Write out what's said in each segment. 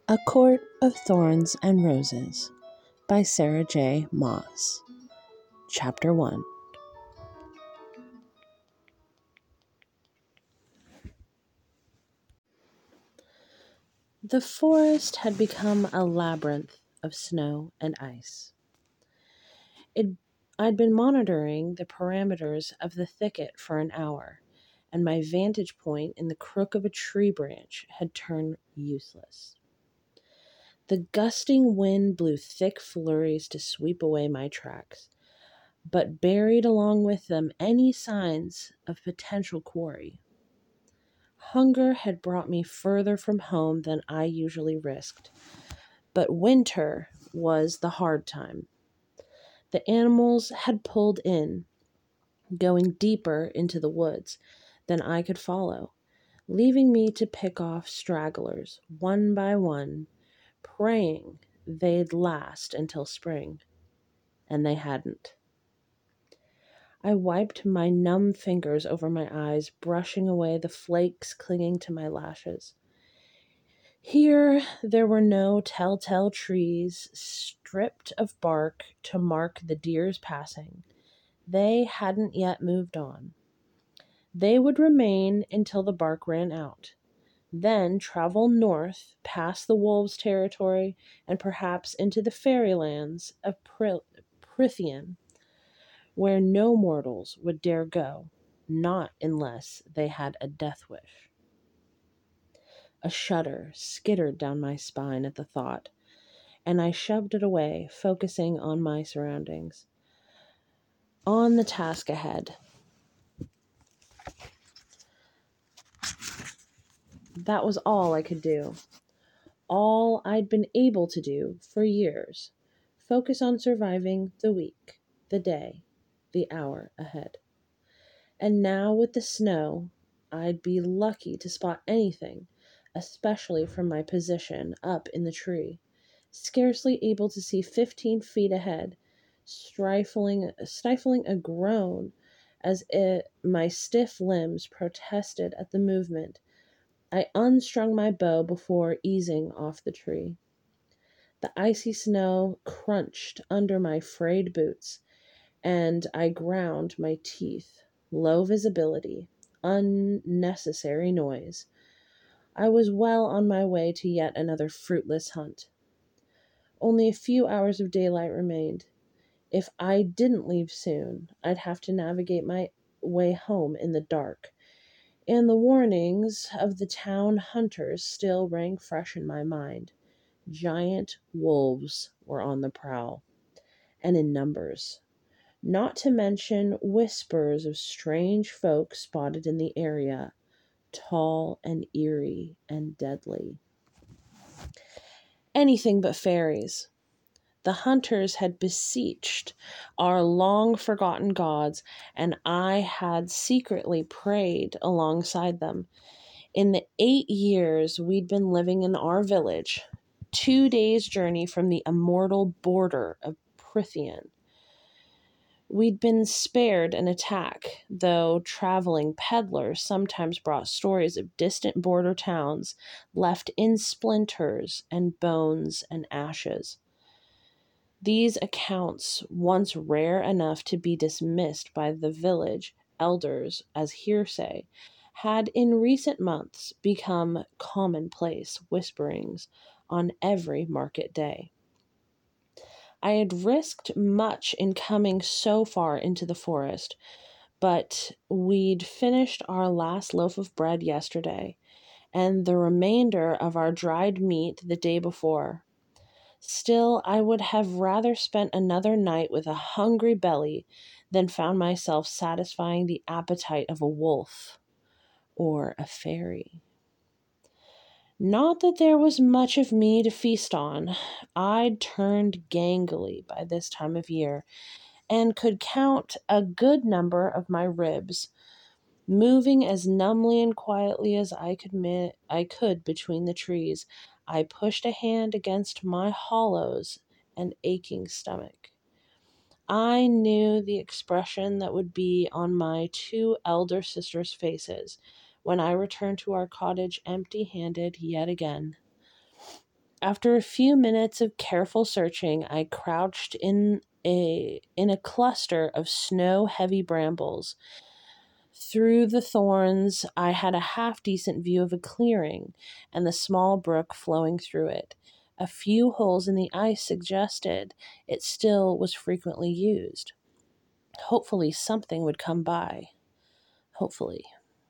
A Court of Thorns and Roses by Sarah J. Maas. Chapter 1. The forest had become a labyrinth of snow and ice. I'd been monitoring the parameters of the thicket for an hour, and my vantage point in the crook of a tree branch had turned useless. The gusting wind blew thick flurries to sweep away my tracks, but buried along with them any signs of potential quarry. Hunger had brought me further from home than I usually risked, but winter was the hard time. The animals had pulled in, going deeper into the woods than I could follow, leaving me to pick off stragglers one by one, praying they'd last until spring. And they hadn't. I wiped my numb fingers over my eyes, brushing away the flakes clinging to my lashes. Here there were no telltale trees stripped of bark to mark the deer's passing. They hadn't yet moved on. They would remain until the bark ran out, then travel north past the wolves' territory and perhaps into the fairylands of Prythian, where no mortals would dare go, not unless they had a death wish. A shudder skittered down my spine at the thought, and I shoved it away, focusing on my surroundings, on the task ahead. That was all I could do, all I'd been able to do for years. Focus on surviving the week, the day, the hour ahead. And now with the snow, I'd be lucky to spot anything, especially from my position up in the tree, scarcely able to see 15 feet ahead, stifling a groan as my stiff limbs protested at the movement. I unstrung my bow before easing off the tree. The icy snow crunched under my frayed boots, and I ground my teeth. Low visibility, unnecessary noise. I was well on my way to yet another fruitless hunt. Only a few hours of daylight remained. If I didn't leave soon, I'd have to navigate my way home in the dark, and the warnings of the town hunters still rang fresh in my mind. Giant wolves were on the prowl, and in numbers. Not to mention whispers of strange folk spotted in the area, tall and eerie and deadly. Anything but fairies. The hunters had beseeched our long-forgotten gods, and I had secretly prayed alongside them. In the 8 years we'd been living in our village, 2 days' journey from the immortal border of Prythian, we'd been spared an attack, though traveling peddlers sometimes brought stories of distant border towns left in splinters and bones and ashes. These accounts, once rare enough to be dismissed by the village elders as hearsay, had in recent months become commonplace whisperings on every market day. I had risked much in coming so far into the forest, but we'd finished our last loaf of bread yesterday, and the remainder of our dried meat the day before. Still, I would have rather spent another night with a hungry belly than found myself satisfying the appetite of a wolf or a fairy. Not that there was much of me to feast on. I'd turned gangly by this time of year, and could count a good number of my ribs, moving as numbly and quietly as I could between the trees. I pushed a hand against my hollows and aching stomach. I knew the expression that would be on my 2 elder sisters' faces when I returned to our cottage empty-handed yet again. After a few minutes of careful searching, I crouched in a cluster of snow-heavy brambles. Through the thorns, I had a half-decent view of a clearing and the small brook flowing through it. A few holes in the ice suggested it still was frequently used. Hopefully something would come by. Hopefully.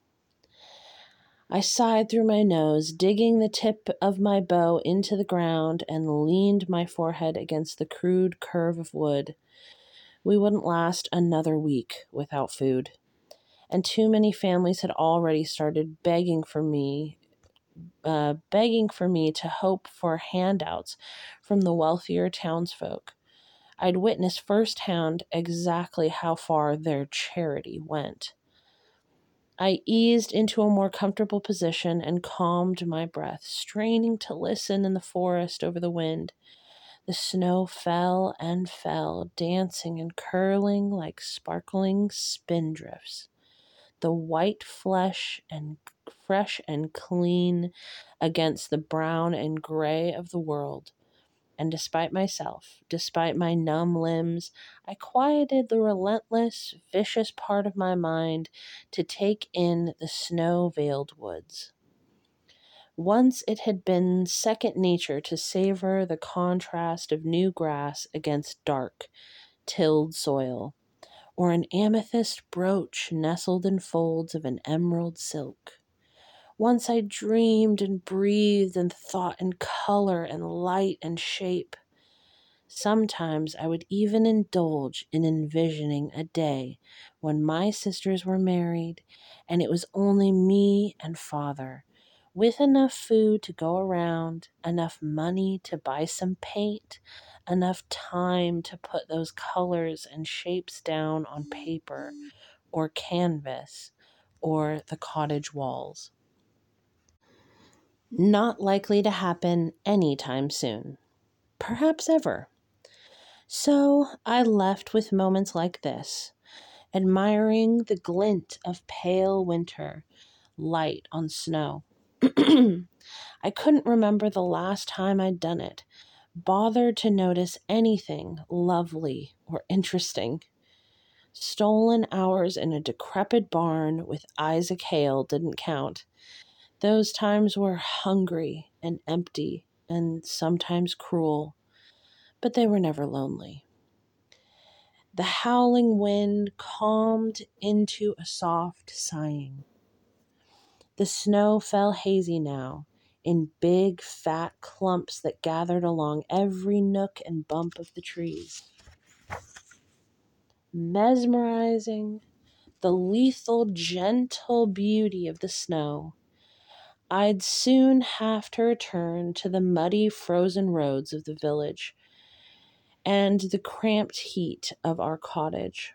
I sighed through my nose, digging the tip of my bow into the ground, and leaned my forehead against the crude curve of wood. We wouldn't last another week without food, and too many families had already started begging for me to hope for handouts from the wealthier townsfolk. I'd witnessed firsthand exactly how far their charity went. I eased into a more comfortable position and calmed my breath, straining to listen in the forest over the wind. The snow fell and fell, dancing and curling like sparkling spindrifts. The white flesh and fresh and clean against the brown and gray of the world. And despite myself, despite my numb limbs, I quieted the relentless, vicious part of my mind to take in the snow-veiled woods. Once it had been second nature to savor the contrast of new grass against dark, tilled soil, or an amethyst brooch nestled in folds of an emerald silk. Once I dreamed and breathed and thought in color and light and shape. Sometimes I would even indulge in envisioning a day when my sisters were married and it was only me and father, with enough food to go around, enough money to buy some paint, enough time to put those colors and shapes down on paper or canvas or the cottage walls. Not likely to happen anytime soon. Perhaps ever. So I left with moments like this, admiring the glint of pale winter light on snow. I couldn't remember the last time I'd done it, bothered to notice anything lovely or interesting. Stolen hours in a decrepit barn with Isaac Hale didn't count. Those times were hungry and empty and sometimes cruel, but they were never lonely. The howling wind calmed into a soft sighing. The snow fell hazy now, in big, fat clumps that gathered along every nook and bump of the trees. Mesmerizing, the lethal, gentle beauty of the snow. I'd soon have to return to the muddy, frozen roads of the village and the cramped heat of our cottage.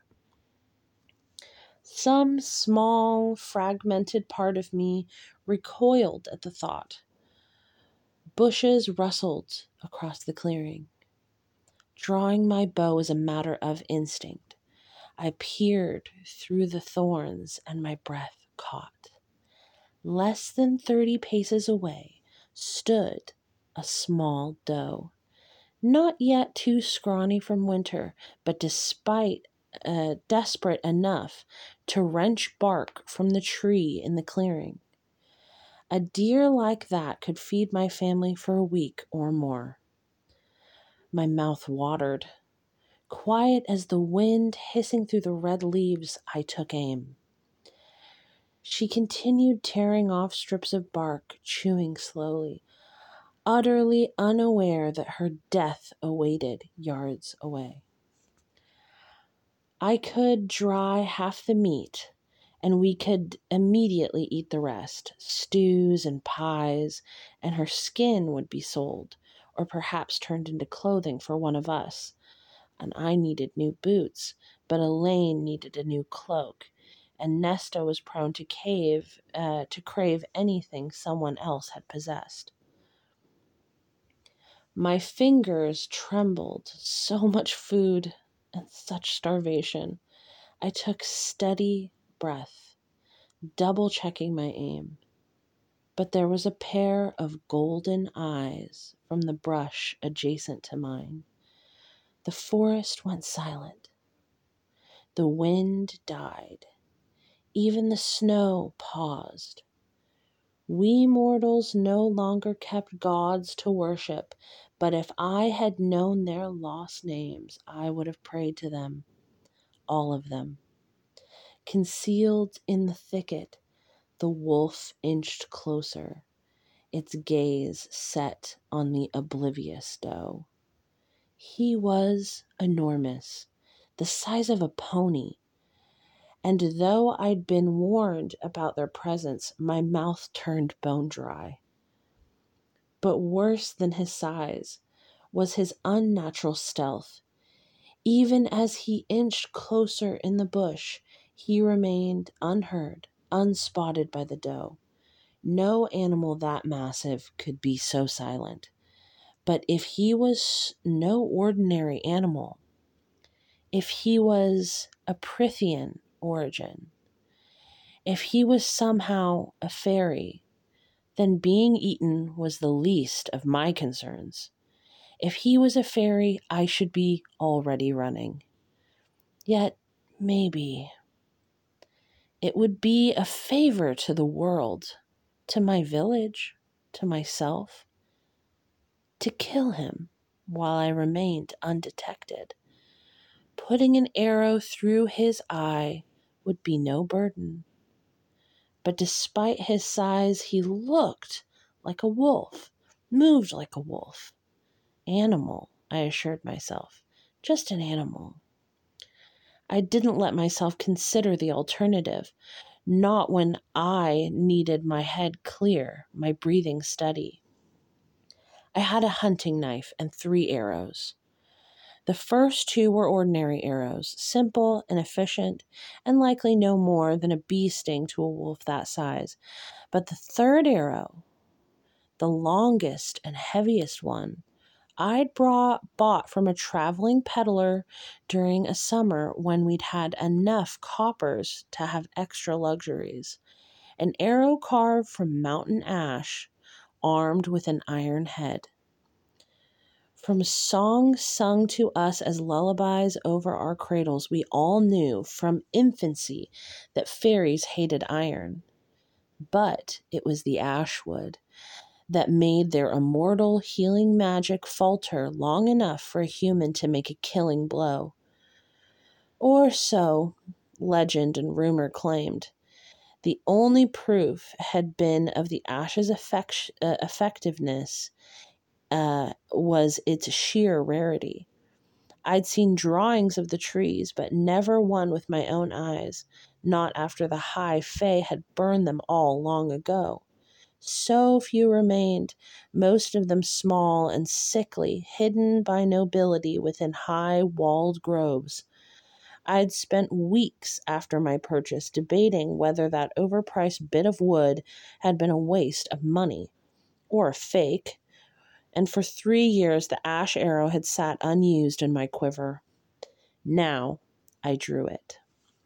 Some small, fragmented part of me recoiled at the thought. Bushes rustled across the clearing. Drawing my bow as a matter of instinct, I peered through the thorns and my breath caught. Less than 30 paces away stood a small doe. Not yet too scrawny from winter, but desperate enough to wrench bark from the tree in the clearing. A deer like that could feed my family for a week or more. My mouth watered. Quiet as the wind hissing through the red leaves, I took aim. She continued tearing off strips of bark, chewing slowly, utterly unaware that her death awaited yards away. I could dry half the meat, and we could immediately eat the rest, stews and pies, and her skin would be sold, or perhaps turned into clothing for one of us. And I needed new boots, but Elaine needed a new cloak, and Nesta was prone to crave anything someone else had possessed. My fingers trembled, so much food and such starvation. I took steady breath, double checking my aim. But there was a pair of golden eyes from the brush adjacent to mine. The forest went silent. The wind died. Even the snow paused. We mortals no longer kept gods to worship, but if I had known their lost names, I would have prayed to them, all of them. Concealed in the thicket, the wolf inched closer, its gaze set on the oblivious doe. He was enormous, the size of a pony, and though I'd been warned about their presence, my mouth turned bone dry. But worse than his size was his unnatural stealth. Even as he inched closer in the bush, he remained unheard, unspotted by the doe. No animal that massive could be so silent. But if he was no ordinary animal, if he was a Prithian origin, if he was somehow a fairy, then being eaten was the least of my concerns. If he was a fairy, I should be already running. Yet, maybe, it would be a favor to the world, to my village, to myself, to kill him while I remained undetected. Putting an arrow through his eye would be no burden. But despite his size, he looked like a wolf, moved like a wolf. Animal, I assured myself. Just an animal. I didn't let myself consider the alternative, not when I needed my head clear, my breathing steady. I had a hunting knife and 3 arrows. The first 2 were ordinary arrows, simple and efficient, and likely no more than a bee sting to a wolf that size. But the 3rd arrow, the longest and heaviest one, I'd bought from a traveling peddler during a summer when we'd had enough coppers to have extra luxuries. An arrow carved from mountain ash, armed with an iron head. From songs sung to us as lullabies over our cradles, we all knew from infancy that fairies hated iron. But it was the ash wood that made their immortal healing magic falter long enough for a human to make a killing blow. Or so legend and rumor claimed. The only proof had been of the ash's effectiveness was its sheer rarity. I'd seen drawings of the trees, but never one with my own eyes, not after the high fae had burned them all long ago. So few remained, most of them small and sickly, hidden by nobility within high walled groves. I'd spent weeks after my purchase debating whether that overpriced bit of wood had been a waste of money or a fake, and for 3 years the ash arrow had sat unused in my quiver. Now I drew it.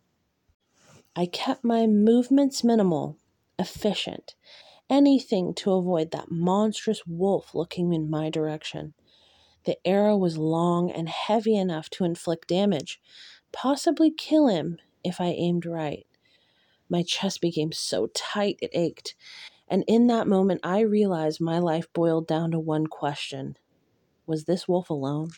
I kept my movements minimal, efficient, anything to avoid that monstrous wolf looking in my direction. The arrow was long and heavy enough to inflict damage, possibly kill him if I aimed right. My chest became so tight it ached, and in that moment I realized my life boiled down to one question. Was this wolf alone?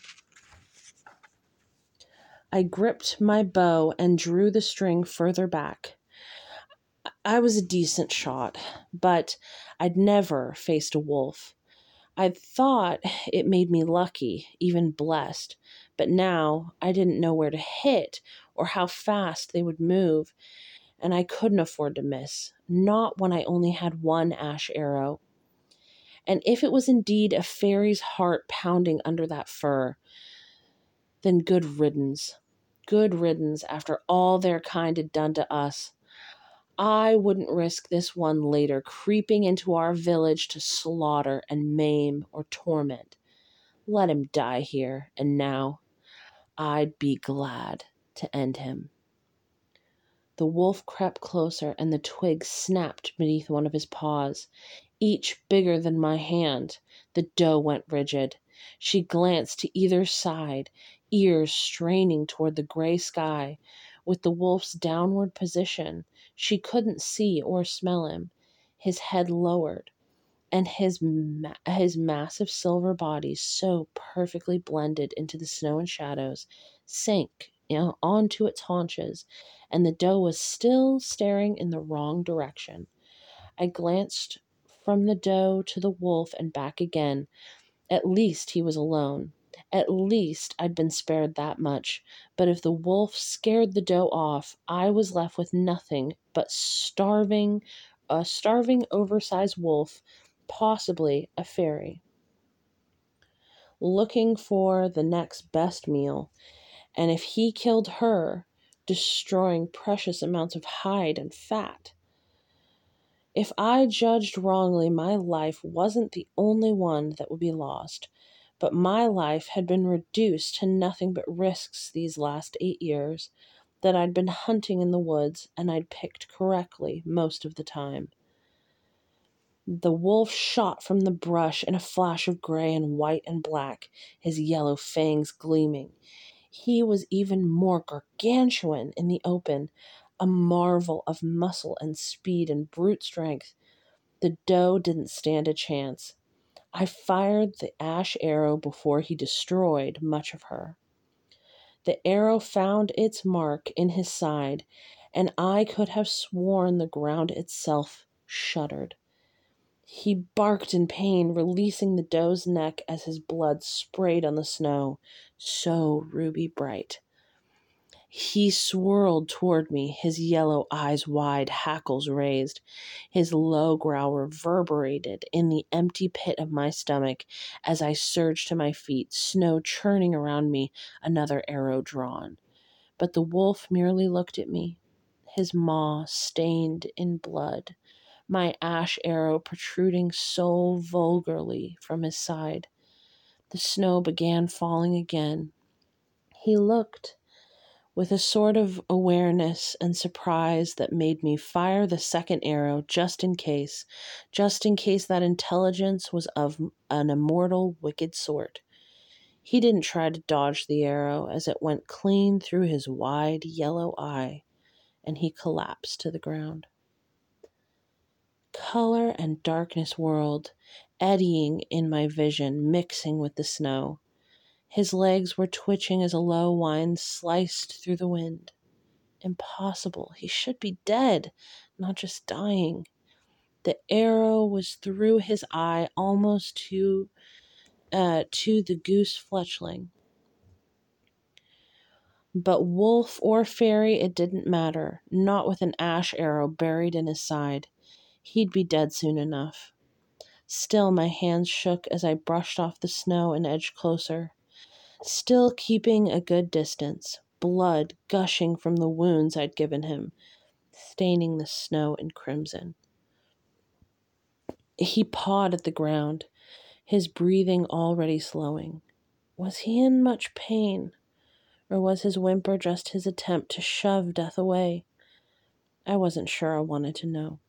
I gripped my bow and drew the string further back. I was a decent shot, but I'd never faced a wolf. I'd thought it made me lucky, even blessed, but now I didn't know where to hit or how fast they would move, and I couldn't afford to miss, not when I only had 1 ash arrow. And if it was indeed a fairy's heart pounding under that fur, then good riddance. Good riddance after all their kind had done to us. I wouldn't risk this one later creeping into our village to slaughter and maim or torment. Let him die here, and now I'd be glad to end him. The wolf crept closer, and the twig snapped beneath one of his paws, each bigger than my hand. The doe went rigid. She glanced to either side, ears straining toward the gray sky. With the wolf's downward position, she couldn't see or smell him. His head lowered, and his massive silver body, so perfectly blended into the snow and shadows, sank onto its haunches, and the doe was still staring in the wrong direction. I glanced from the doe to the wolf and back again. At least he was alone. At least I'd been spared that much. But if the wolf scared the doe off, I was left with nothing but a starving, oversized wolf, possibly a fairy, looking for the next best meal. And if he killed her, destroying precious amounts of hide and fat. If I judged wrongly, my life wasn't the only one that would be lost, but my life had been reduced to nothing but risks these last 8 years, that I'd been hunting in the woods, and I'd picked correctly most of the time. The wolf shot from the brush in a flash of gray and white and black, his yellow fangs gleaming. He was even more gargantuan in the open, a marvel of muscle and speed and brute strength. The doe didn't stand a chance. I fired the ash arrow before he destroyed much of her. The arrow found its mark in his side, and I could have sworn the ground itself shuddered. He barked in pain, releasing the doe's neck as his blood sprayed on the snow, so ruby bright. He swirled toward me, his yellow eyes wide, hackles raised. His low growl reverberated in the empty pit of my stomach as I surged to my feet, snow churning around me, another arrow drawn. But the wolf merely looked at me, his maw stained in blood, my ash arrow protruding so vulgarly from his side. The snow began falling again. He looked with a sort of awareness and surprise that made me fire the second arrow just in case that intelligence was of an immortal, wicked sort. He didn't try to dodge the arrow as it went clean through his wide yellow eye, and he collapsed to the ground. Color and darkness whirled, eddying in my vision, mixing with the snow. His legs were twitching as a low whine sliced through the wind. Impossible. He should be dead, not just dying. The arrow was through his eye almost to the goose fletchling. But wolf or fairy, it didn't matter, not with an ash arrow buried in his side. He'd be dead soon enough. Still, my hands shook as I brushed off the snow and edged closer, still keeping a good distance, blood gushing from the wounds I'd given him, staining the snow in crimson. He pawed at the ground, his breathing already slowing. Was he in much pain, or was his whimper just his attempt to shove death away? I wasn't sure I wanted to know.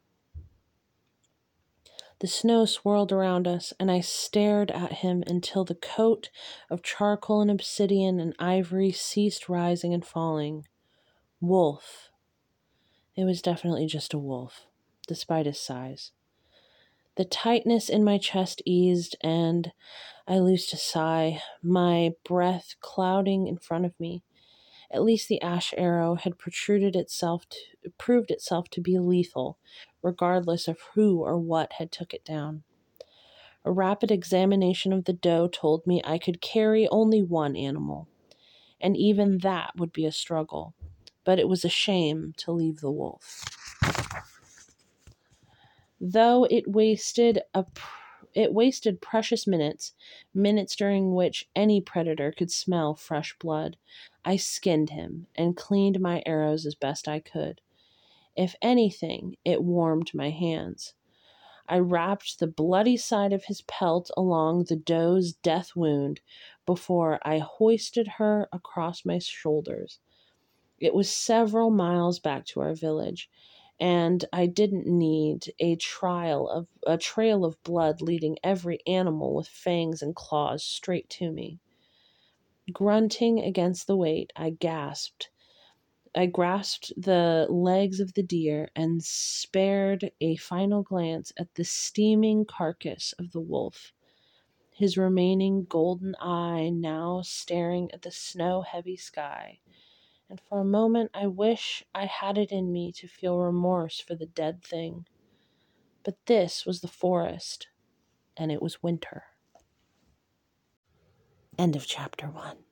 The snow swirled around us, and I stared at him until the coat of charcoal and obsidian and ivory ceased rising and falling. Wolf. It was definitely just a wolf, despite his size. The tightness in my chest eased, and I loosed a sigh, my breath clouding in front of me. At least the ash arrow had proved itself to be lethal, regardless of who or what had took it down. A rapid examination of the doe told me I could carry only one animal, and even that would be a struggle. But it was a shame to leave the wolf. Though it wasted precious minutes during which any predator could smell fresh blood. I skinned him and cleaned my arrows as best I could. If anything, it warmed my hands. I wrapped the bloody side of his pelt along the doe's death wound before I hoisted her across my shoulders. It was several miles back to our village, and I didn't need a trail of blood leading every animal with fangs and claws straight to me. Grunting against the weight, I gasped. I grasped the legs of the deer and spared a final glance at the steaming carcass of the wolf, his remaining golden eye now staring at the snow-heavy sky. And for a moment I wish I had it in me to feel remorse for the dead thing. But this was the forest, and it was winter. End of chapter 1.